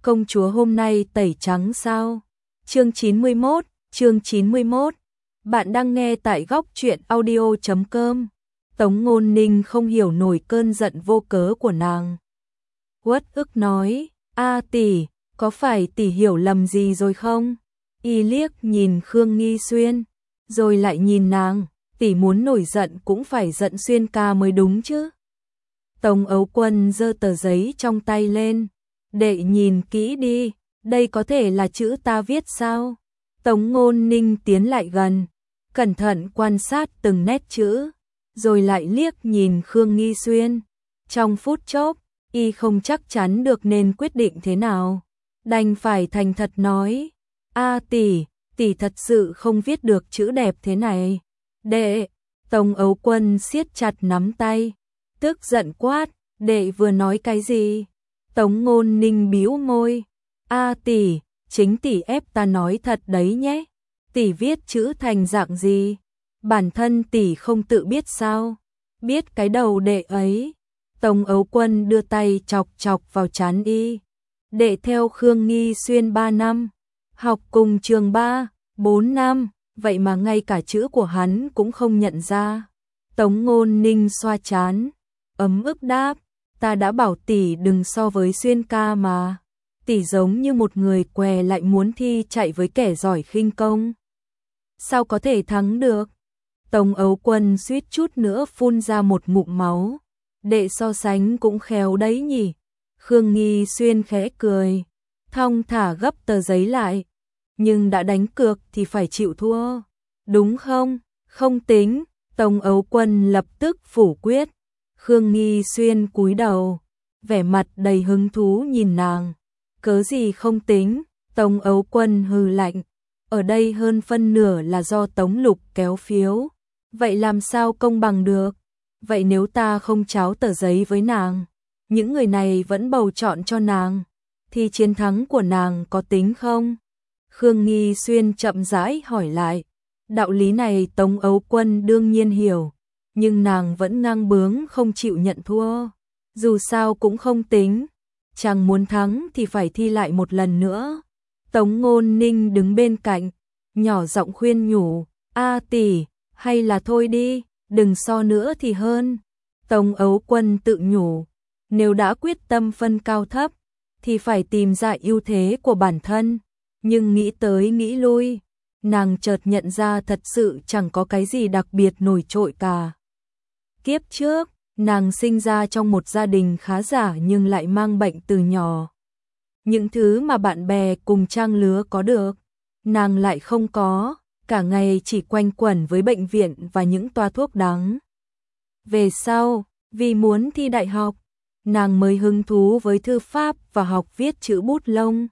công chúa hôm nay tẩy trắng sao? Chương 91. Bạn đang nghe tại góc truyện audio.com. Tống Ngôn Ninh không hiểu nổi cơn giận vô cớ của nàng. Uất ức nói, a tỷ, có phải tỷ hiểu lầm gì rồi không? Y liếc nhìn Khương Nghi Xuyên, rồi lại nhìn nàng, tỷ muốn nổi giận cũng phải giận Xuyên ca mới đúng chứ. Tống Ấu Quân giơ tờ giấy trong tay lên, đệ nhìn kỹ đi, đây có thể là chữ ta viết sao? Tống Ngôn Ninh tiến lại gần, cẩn thận quan sát từng nét chữ, rồi lại liếc nhìn Khương Nghi Xuyên. Trong phút chốc, y không chắc chắn được nên quyết định thế nào, đành phải thành thật nói, a tỷ, tỷ thật sự không viết được chữ đẹp thế này. Đệ, Tống Ấu Quân siết chặt nắm tay, tức giận quát, đệ vừa nói cái gì? Tống Ngôn Ninh bĩu môi, a tỷ, chính tỷ ép ta nói thật đấy nhé. Tỷ viết chữ thành dạng gì? Bản thân tỷ không tự biết sao? Biết cái đầu đệ ấy. Tống Ấu Quân đưa tay chọc chọc vào trán y. Đệ theo Khương Nghi Xuyên 3 năm, học cùng trường 4 năm, vậy mà ngay cả chữ của hắn cũng không nhận ra. Tống Ngôn Ninh xoa trán, ấm ức đáp, ta đã bảo tỷ đừng so với Xuyên ca mà. Tỷ giống như một người què lại muốn thi chạy với kẻ giỏi khinh công. Sao có thể thắng được? Tống Ấu Quân suýt chút nữa phun ra một ngụm máu. Đệ so sánh cũng khéo đấy nhỉ. Khương Nghi Xuyên khẽ cười, thong thả gấp tờ giấy lại. Nhưng đã đánh cược thì phải chịu thua, đúng không? Không tính. Tống Ấu Quân lập tức phủ quyết. Khương Nghi Xuyên cúi đầu, vẻ mặt đầy hứng thú nhìn nàng. Cớ gì không tính? Tống Ấu Quân hừ lạnh, ở đây hơn phân nửa là do Tống Lục kéo phiếu, vậy làm sao công bằng được? Vậy nếu ta không tráo tờ giấy với nàng, những người này vẫn bầu chọn cho nàng, thì chiến thắng của nàng có tính không? Khương Nghi Xuyên chậm rãi hỏi lại. Đạo lý này Tống Ấu Quân đương nhiên hiểu, nhưng nàng vẫn ngang bướng không chịu nhận thua. Dù sao cũng không tính, chàng muốn thắng thì phải thi lại một lần nữa. Tống Ngôn Ninh đứng bên cạnh, nhỏ giọng khuyên nhủ, a tỷ, hay là thôi đi, đừng so nữa thì hơn. Tống Ấu Quân tự nhủ, nếu đã quyết tâm phân cao thấp, thì phải tìm ra ưu thế của bản thân. Nhưng nghĩ tới nghĩ lui, nàng chợt nhận ra thật sự chẳng có cái gì đặc biệt nổi trội cả. Kiếp trước, nàng sinh ra trong một gia đình khá giả nhưng lại mang bệnh từ nhỏ. Những thứ mà bạn bè cùng trang lứa có được, nàng lại không có, cả ngày chỉ quanh quẩn với bệnh viện và những toa thuốc đắng. Về sau, vì muốn thi đại học, nàng mới hứng thú với thư pháp và học viết chữ bút lông.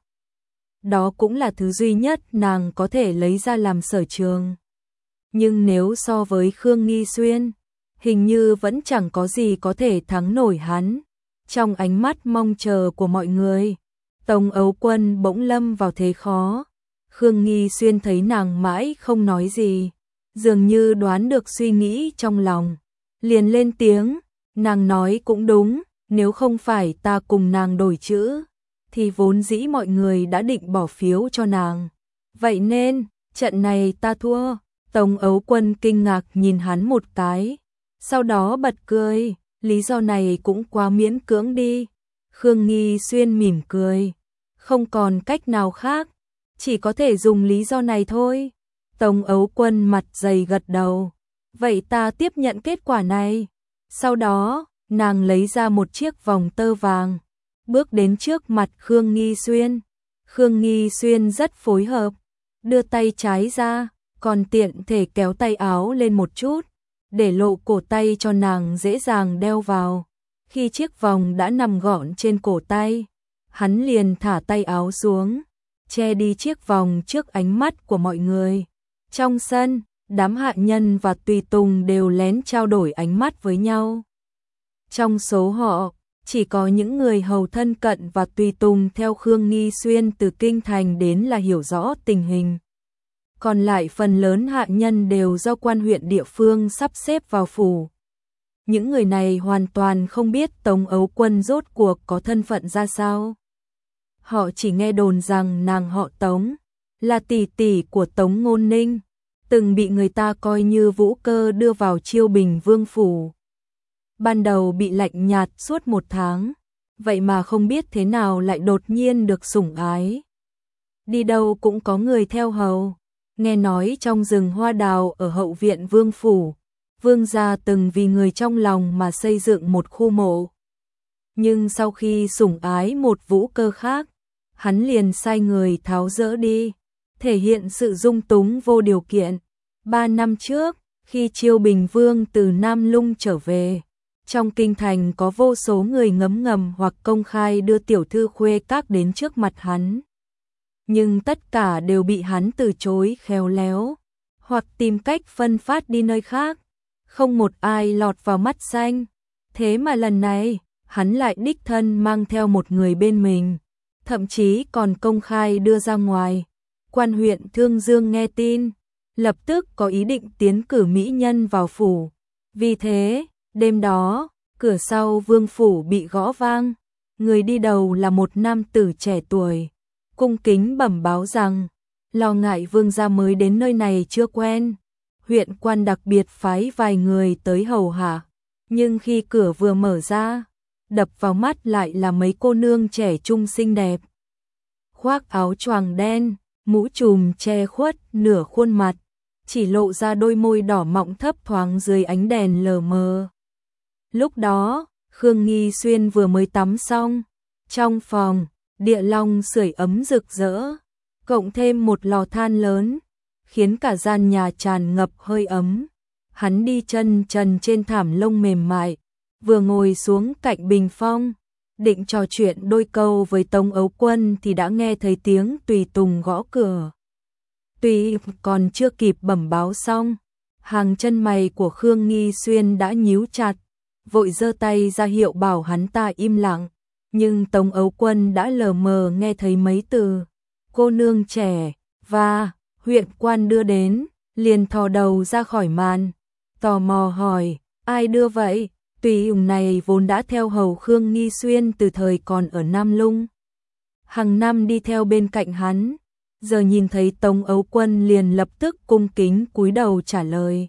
Đó cũng là thứ duy nhất nàng có thể lấy ra làm sở trường. Nhưng nếu so với Khương Nghi Xuyên, hình như vẫn chẳng có gì có thể thắng nổi hắn. Trong ánh mắt mong chờ của mọi người, Tống Ấu Quân bỗng lâm vào thế khó. Khương Nghi Xuyên thấy nàng mãi không nói gì, dường như đoán được suy nghĩ trong lòng, liền lên tiếng, nàng nói cũng đúng, nếu không phải ta cùng nàng đổi chữ, thì vốn dĩ mọi người đã định bỏ phiếu cho nàng. Vậy nên, trận này ta thua. Tống Ấu Quân kinh ngạc nhìn hắn một cái, sau đó bật cười, lý do này cũng quá miễn cưỡng đi. Khương Nghi Xuyên mỉm cười, không còn cách nào khác, chỉ có thể dùng lý do này thôi. Tống Ấu Quân mặt dày gật đầu, vậy ta tiếp nhận kết quả này. Sau đó, nàng lấy ra một chiếc vòng tơ vàng, bước đến trước mặt Khương Nghi Xuyên. Khương Nghi Xuyên rất phối hợp, đưa tay trái ra, còn tiện thể kéo tay áo lên một chút, để lộ cổ tay cho nàng dễ dàng đeo vào. Khi chiếc vòng đã nằm gọn trên cổ tay, hắn liền thả tay áo xuống, che đi chiếc vòng trước ánh mắt của mọi người. Trong sân, đám hạ nhân và tùy tùng đều lén trao đổi ánh mắt với nhau. Trong số họ, chỉ có những người hầu thân cận và tùy tùng theo Khương Nghi Xuyên từ kinh thành đến là hiểu rõ tình hình. Còn lại phần lớn hạ nhân đều do quan huyện địa phương sắp xếp vào phủ. Những người này hoàn toàn không biết Tống Ấu Quân rốt cuộc có thân phận ra sao. Họ chỉ nghe đồn rằng nàng họ Tống, là tỷ tỷ của Tống Ngôn Ninh, từng bị người ta coi như Vũ Cơ đưa vào Chiêu Bình Vương phủ. Ban đầu bị lạnh nhạt suốt 1 tháng, vậy mà không biết thế nào lại đột nhiên được sủng ái. Đi đâu cũng có người theo hầu, nghe nói trong rừng hoa đào ở hậu viện Vương phủ, Vương gia từng vì người trong lòng mà xây dựng một khu mộ. Nhưng sau khi sủng ái một Vũ Cơ khác, hắn liền sai người tháo dỡ đi, thể hiện sự dung túng vô điều kiện. 3 năm trước, khi Chiêu Bình Vương từ Nam Lung trở về, trong kinh thành có vô số người ngấm ngầm hoặc công khai đưa tiểu thư khuê các đến trước mặt hắn. Nhưng tất cả đều bị hắn từ chối khéo léo, hoặc tìm cách phân phát đi nơi khác, không một ai lọt vào mắt xanh. Thế mà lần này, hắn lại đích thân mang theo một người bên mình, thậm chí còn công khai đưa ra ngoài. Quan huyện Thương Dương nghe tin, lập tức có ý định tiến cử mỹ nhân vào phủ. Vì thế, đêm đó, cửa sau vương phủ bị gõ vang, người đi đầu là một nam tử trẻ tuổi, cung kính bẩm báo rằng, lo ngại vương gia mới đến nơi này chưa quen, huyện quan đặc biệt phái vài người tới hầu hạ. Nhưng khi cửa vừa mở ra, đập vào mắt lại là mấy cô nương trẻ trung xinh đẹp, khoác áo choàng đen, mũ trùm che khuất nửa khuôn mặt, chỉ lộ ra đôi môi đỏ mọng thấp thoáng dưới ánh đèn lờ mờ. Lúc đó, Khương Nghi Xuyên vừa mới tắm xong, trong phòng, địa long sưởi ấm rực rỡ, cộng thêm một lò than lớn, khiến cả gian nhà tràn ngập hơi ấm. Hắn đi chân trần trên thảm lông mềm mại, vừa ngồi xuống cạnh bình phong, định trò chuyện đôi câu với Tống Ấu Quân thì đã nghe thấy tiếng tùy tùng gõ cửa. Tuy còn chưa kịp bẩm báo xong, hàng chân mày của Khương Nghi Xuyên đã nhíu chặt, vội giơ tay ra hiệu bảo hắn ta im lặng, nhưng Tống Ấu Quân đã lờ mờ nghe thấy mấy từ cô nương trẻ và huyện quan đưa đến, liền thò đầu ra khỏi màn, tò mò hỏi, ai đưa vậy? Tùy ủng này vốn đã theo hầu Khương Nghi Xuyên từ thời còn ở Nam Lung, hàng năm đi theo bên cạnh hắn, giờ nhìn thấy Tống Ấu Quân liền lập tức cung kính cúi đầu trả lời.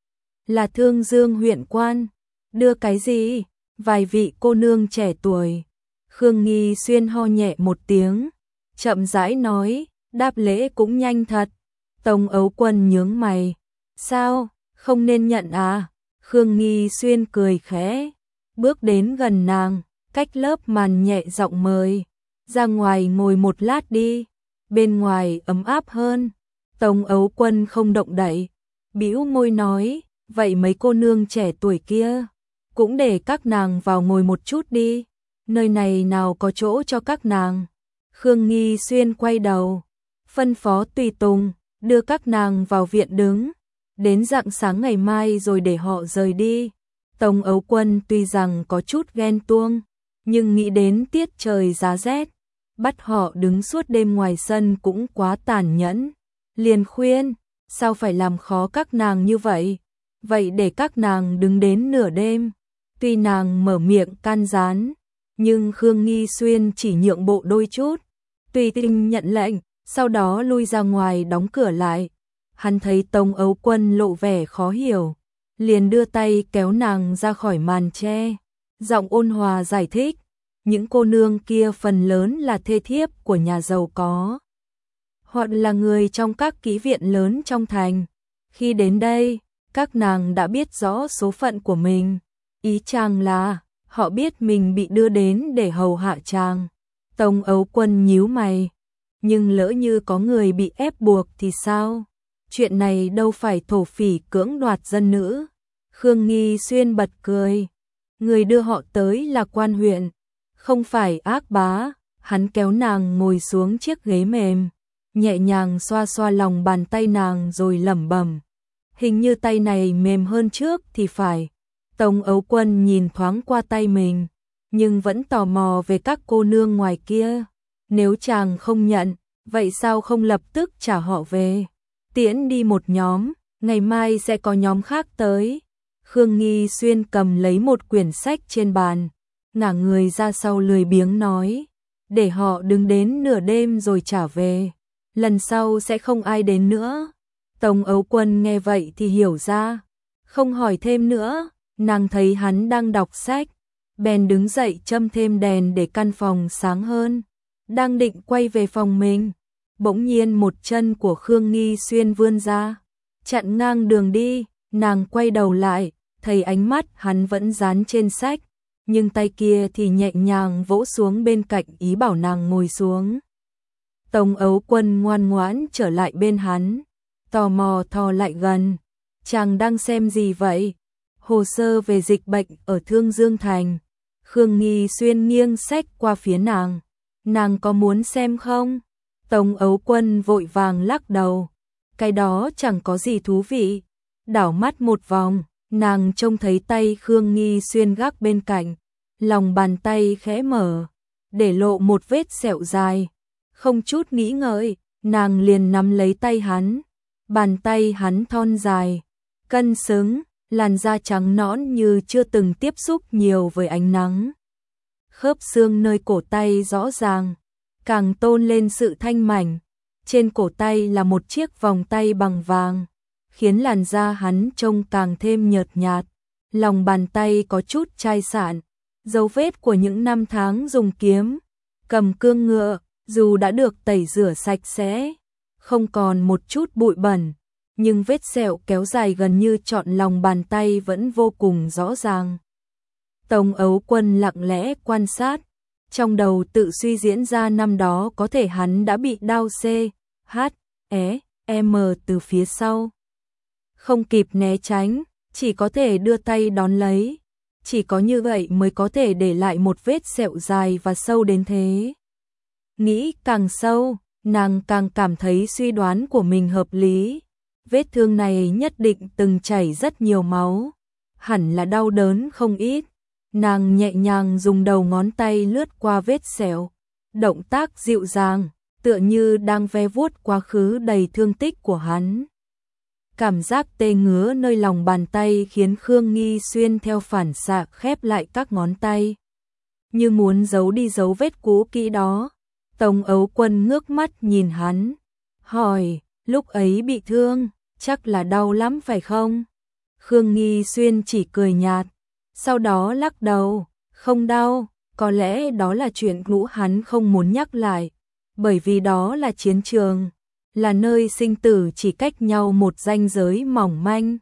Là Thương Dương huyện quan, đưa cái gì? Vài vị cô nương trẻ tuổi. Khương Nghi Xuyên ho nhẹ một tiếng, chậm rãi nói, đáp lễ cũng nhanh thật. Tống Ấu Quân nhướng mày, sao, không nên nhận à? Khương Nghi Xuyên cười khẽ, bước đến gần nàng, cách lớp màn nhẹ giọng mời, ra ngoài ngồi một lát đi, bên ngoài ấm áp hơn. Tống Ấu Quân không động đậy, bĩu môi nói, vậy mấy cô nương trẻ tuổi kia, cũng để các nàng vào ngồi một chút đi, nơi này nào có chỗ cho các nàng. Khương Nghi Xuyên quay đầu, phân phó tùy tùng, đưa các nàng vào viện đứng, đến rạng sáng ngày mai rồi để họ rời đi. Tống Ấu Quân tuy rằng có chút ghen tuông, nhưng nghĩ đến tiết trời giá rét, bắt họ đứng suốt đêm ngoài sân cũng quá tàn nhẫn. Liền khuyên, sao phải làm khó các nàng như vậy? Vậy để các nàng đứng đến nửa đêm. Tuy nàng mở miệng can gián, nhưng Khương Nghi Xuyên chỉ nhượng bộ đôi chút, tùy tình nhận lệnh, sau đó lui ra ngoài đóng cửa lại. Hắn thấy Tống Ấu Quân lộ vẻ khó hiểu, liền đưa tay kéo nàng ra khỏi màn tre, giọng ôn hòa giải thích, những cô nương kia phần lớn là thê thiếp của nhà giàu có, hoặc là người trong các kỹ viện lớn trong thành. Khi đến đây, các nàng đã biết rõ số phận của mình, ý chàng là họ biết mình bị đưa đến để hầu hạ chàng. Tống Ấu Quân nhíu mày, nhưng lỡ như có người bị ép buộc thì sao? Chuyện này đâu phải thổ phỉ cưỡng đoạt dân nữ. Khương Nghi Xuyên bật cười, người đưa họ tới là quan huyện, không phải ác bá. Hắn kéo nàng ngồi xuống chiếc ghế mềm, nhẹ nhàng xoa xoa lòng bàn tay nàng rồi lẩm bẩm, hình như tay này mềm hơn trước thì phải. Tống Ấu Quân nhìn thoáng qua tay mình, nhưng vẫn tò mò về các cô nương ngoài kia. Nếu chàng không nhận, vậy sao không lập tức trả họ về? Tiễn đi một nhóm, ngày mai sẽ có nhóm khác tới. Khương Nghi Xuyên cầm lấy một quyển sách trên bàn, ngả người ra sau lười biếng nói, để họ đứng đến nửa đêm rồi trả về. Lần sau sẽ không ai đến nữa. Tống Ấu Quân nghe vậy thì hiểu ra, không hỏi thêm nữa. Nàng thấy hắn đang đọc sách, bèn đứng dậy châm thêm đèn để căn phòng sáng hơn. Đang định quay về phòng mình, bỗng nhiên một chân của Khương Nghi Xuyên vươn ra, chặn ngang đường đi. Nàng quay đầu lại, thấy ánh mắt hắn vẫn dán trên sách, nhưng tay kia thì nhẹ nhàng vỗ xuống bên cạnh ý bảo nàng ngồi xuống. Tống Ấu Quân ngoan ngoãn trở lại bên hắn, tò mò thò lại gần. Chàng đang xem gì vậy? Hồ sơ về dịch bệnh ở Thương Dương Thành. Khương Nghi Xuyên nghiêng sách qua phía nàng. Nàng có muốn xem không? Tống Ấu Quân vội vàng lắc đầu. Cái đó chẳng có gì thú vị. Đảo mắt một vòng, nàng trông thấy tay Khương Nghi Xuyên gác bên cạnh. Lòng bàn tay khẽ mở, để lộ một vết sẹo dài. Không chút nghĩ ngợi, nàng liền nắm lấy tay hắn. Bàn tay hắn thon dài, cân xứng, làn da trắng nõn như chưa từng tiếp xúc nhiều với ánh nắng. Khớp xương nơi cổ tay rõ ràng, càng tôn lên sự thanh mảnh. Trên cổ tay là một chiếc vòng tay bằng vàng, khiến làn da hắn trông càng thêm nhợt nhạt. Lòng bàn tay có chút chai sạn, dấu vết của những năm tháng dùng kiếm, cầm cương ngựa, dù đã được tẩy rửa sạch sẽ, không còn một chút bụi bẩn, nhưng vết sẹo kéo dài gần như trọn lòng bàn tay vẫn vô cùng rõ ràng. Tống Ấu Quân lặng lẽ quan sát, trong đầu tự suy diễn ra năm đó có thể hắn đã bị đao C.H.E.M từ phía sau. Không kịp né tránh, chỉ có thể đưa tay đón lấy. Chỉ có như vậy mới có thể để lại một vết sẹo dài và sâu đến thế. Nghĩ càng sâu, nàng càng cảm thấy suy đoán của mình hợp lý. Vết thương này nhất định từng chảy rất nhiều máu, hẳn là đau đớn không ít. Nàng nhẹ nhàng dùng đầu ngón tay lướt qua vết sẹo, động tác dịu dàng, tựa như đang ve vuốt quá khứ đầy thương tích của hắn. Cảm giác tê ngứa nơi lòng bàn tay khiến Khương Nghi Xuyên theo phản xạ khép lại các ngón tay, như muốn giấu đi dấu vết cũ kỹ đó. Tống Ấu Quân ngước mắt nhìn hắn, hỏi, lúc ấy bị thương, chắc là đau lắm phải không? Khương Nghi Xuyên chỉ cười nhạt, sau đó lắc đầu, không đau, có lẽ đó là chuyện cũ hắn không muốn nhắc lại, bởi vì đó là chiến trường, là nơi sinh tử chỉ cách nhau một ranh giới mỏng manh.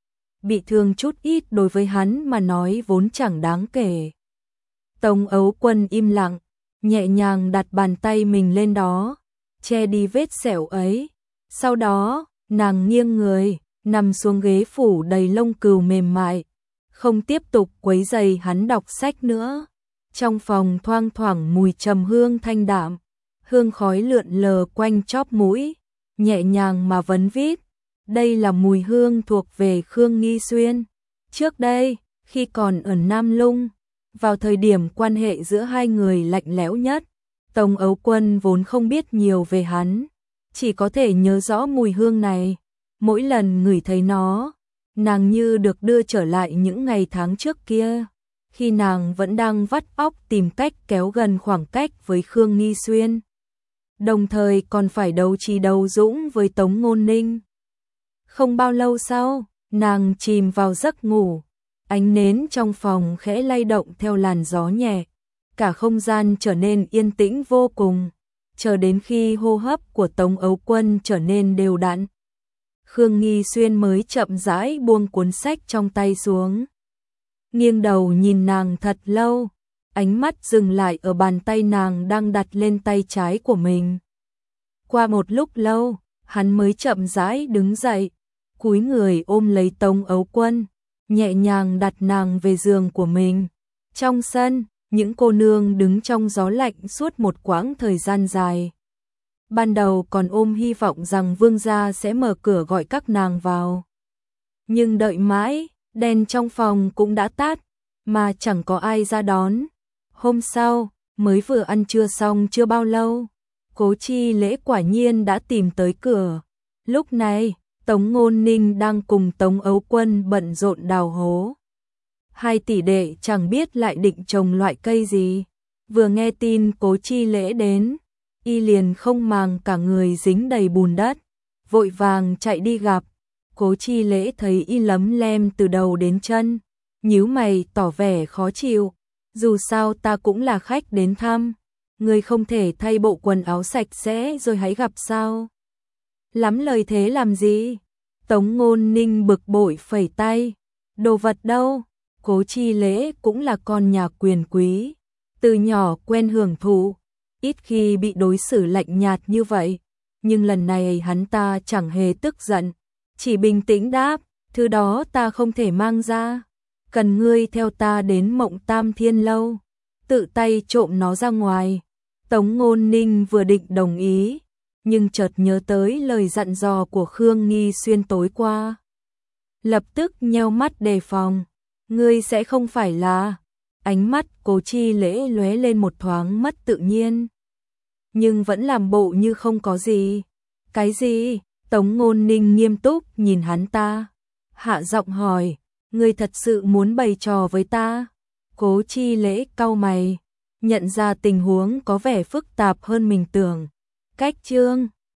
Bị thương chút ít đối với hắn mà nói vốn chẳng đáng kể. Tống Ấu Quân im lặng, nhẹ nhàng đặt bàn tay mình lên đó, che đi vết sẹo ấy. Sau đó, nàng nghiêng người, nằm xuống ghế phủ đầy lông cừu mềm mại, không tiếp tục quấy rầy hắn đọc sách nữa. Trong phòng thoang thoảng mùi trầm hương thanh đạm, hương khói lượn lờ quanh chóp mũi, nhẹ nhàng mà vấn vít. Đây là mùi hương thuộc về Khương Nghi Xuyên. Trước đây, khi còn ở Nam Lung, vào thời điểm quan hệ giữa hai người lạnh lẽo nhất, Tống Ấu Quân vốn không biết nhiều về hắn, chỉ có thể nhớ rõ mùi hương này. Mỗi lần ngửi thấy nó, nàng như được đưa trở lại những ngày tháng trước kia, khi nàng vẫn đang vắt óc tìm cách kéo gần khoảng cách với Khương Nghi Xuyên, đồng thời còn phải đấu trí đấu dũng với Tống Ngôn Ninh. Không bao lâu sau, nàng chìm vào giấc ngủ, ánh nến trong phòng khẽ lay động theo làn gió nhẹ, cả không gian trở nên yên tĩnh vô cùng, chờ đến khi hô hấp của Tống Ấu Quân trở nên đều đặn, Khương Nghi Xuyên mới chậm rãi buông cuốn sách trong tay xuống. Nghiêng đầu nhìn nàng thật lâu, ánh mắt dừng lại ở bàn tay nàng đang đặt lên tay trái của mình. Qua một lúc lâu, hắn mới chậm rãi đứng dậy, cúi người ôm lấy Tống Ấu Quân, nhẹ nhàng đặt nàng về giường của mình. Trong sân, những cô nương đứng trong gió lạnh suốt một quãng thời gian dài. Ban đầu còn ôm hy vọng rằng vương gia sẽ mở cửa gọi các nàng vào. Nhưng đợi mãi, đèn trong phòng cũng đã tắt, mà chẳng có ai ra đón. Hôm sau, mới vừa ăn trưa xong chưa bao lâu, Cố Chi Lễ quả nhiên đã tìm tới cửa. Lúc này, Tống Ngôn Ninh đang cùng Tống Ấu Quân bận rộn đào hố. Hai tỷ đệ chẳng biết lại định trồng loại cây gì. Vừa nghe tin Cố Chi Lễ đến, y liền không màng cả người dính đầy bùn đất, vội vàng chạy đi gặp. Cố Chi Lễ thấy y lấm lem từ đầu đến chân, nhíu mày tỏ vẻ khó chịu, dù sao ta cũng là khách đến thăm, người không thể thay bộ quần áo sạch sẽ rồi hãy gặp sao? Lắm lời thế làm gì? Tống Ngôn Ninh bực bội phẩy tay, đồ vật đâu? Cố Chi Lễ cũng là con nhà quyền quý, từ nhỏ quen hưởng thụ, ít khi bị đối xử lạnh nhạt như vậy, nhưng lần này hắn ta chẳng hề tức giận, chỉ bình tĩnh đáp, thứ đó ta không thể mang ra, cần ngươi theo ta đến Mộng Tam Thiên Lâu, tự tay trộm nó ra ngoài. Tống Ngôn Ninh vừa định đồng ý, nhưng chợt nhớ tới lời dặn dò của Khương Nghi Xuyên tối qua. Lập tức nheo mắt đề phòng, ngươi sẽ không phải là... Ánh mắt Cố Chi Lễ lóe lên một thoáng mất tự nhiên, nhưng vẫn làm bộ như không có gì. Cái gì? Tống Ngôn Ninh nghiêm túc nhìn hắn ta, hạ giọng hỏi, ngươi thật sự muốn bày trò với ta? Cố Chi Lễ cau mày, nhận ra tình huống có vẻ phức tạp hơn mình tưởng. Cách chương